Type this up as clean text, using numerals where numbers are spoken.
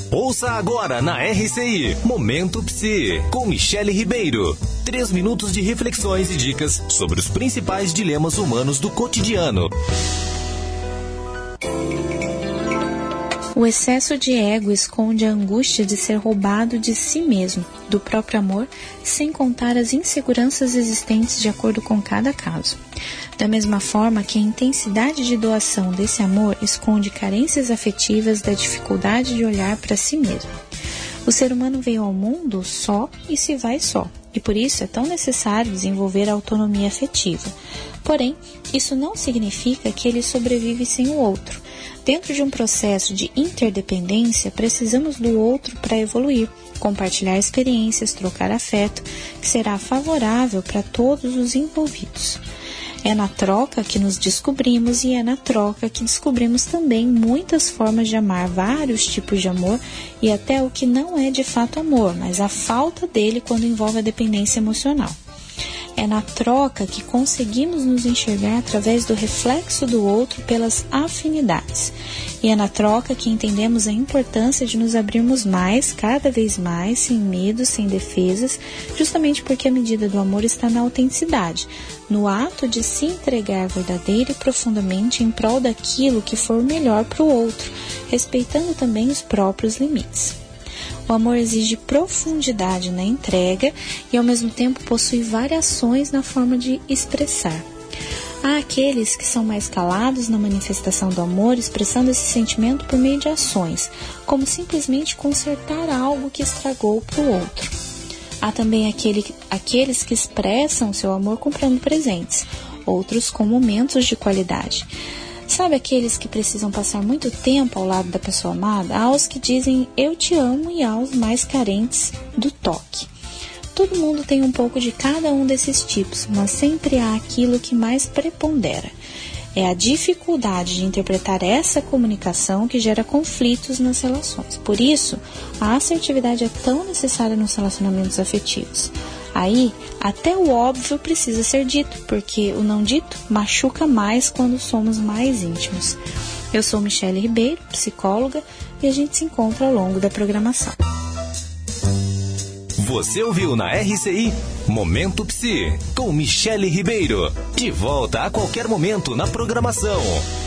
Ouça agora na RCI, Momento Psi, com Michele Ribeiro. 3 minutos de reflexões e dicas sobre os principais dilemas humanos do cotidiano. O excesso de ego esconde a angústia de ser roubado de si mesmo, do próprio amor, sem contar as inseguranças existentes de acordo com cada caso. Da mesma forma que a intensidade de doação desse amor esconde carências afetivas da dificuldade de olhar para si mesmo. O ser humano veio ao mundo só e se vai só, e por isso é tão necessário desenvolver a autonomia afetiva. Porém, isso não significa que ele sobrevive sem o outro. Dentro de um processo de interdependência, precisamos do outro para evoluir, compartilhar experiências, trocar afeto, que será favorável para todos os envolvidos. É na troca que nos descobrimos e é na troca que descobrimos também muitas formas de amar, vários tipos de amor e até o que não é de fato amor, mas a falta dele quando envolve a dependência emocional. É na troca que conseguimos nos enxergar através do reflexo do outro pelas afinidades. E é na troca que entendemos a importância de nos abrirmos mais, cada vez mais, sem medo, sem defesas, justamente porque a medida do amor está na autenticidade, no ato de se entregar verdadeira e profundamente em prol daquilo que for melhor para o outro, respeitando também os próprios limites. O amor exige profundidade na entrega e ao mesmo tempo possui variações na forma de expressar. Há aqueles que são mais calados na manifestação do amor, expressando esse sentimento por meio de ações, como simplesmente consertar algo que estragou para o outro. Há também aqueles que expressam seu amor comprando presentes, outros com momentos de qualidade. Sabe aqueles que precisam passar muito tempo ao lado da pessoa amada? Há os que dizem eu te amo e há os mais carentes do toque. Todo mundo tem um pouco de cada um desses tipos, mas sempre há aquilo que mais prepondera. É a dificuldade de interpretar essa comunicação que gera conflitos nas relações. Por isso, a assertividade é tão necessária nos relacionamentos afetivos. Aí, até o óbvio precisa ser dito, porque o não dito machuca mais quando somos mais íntimos. Eu sou Michele Ribeiro, psicóloga, e a gente se encontra ao longo da programação. Você ouviu na RCI Momento Psi, com Michele Ribeiro. De volta a qualquer momento na programação.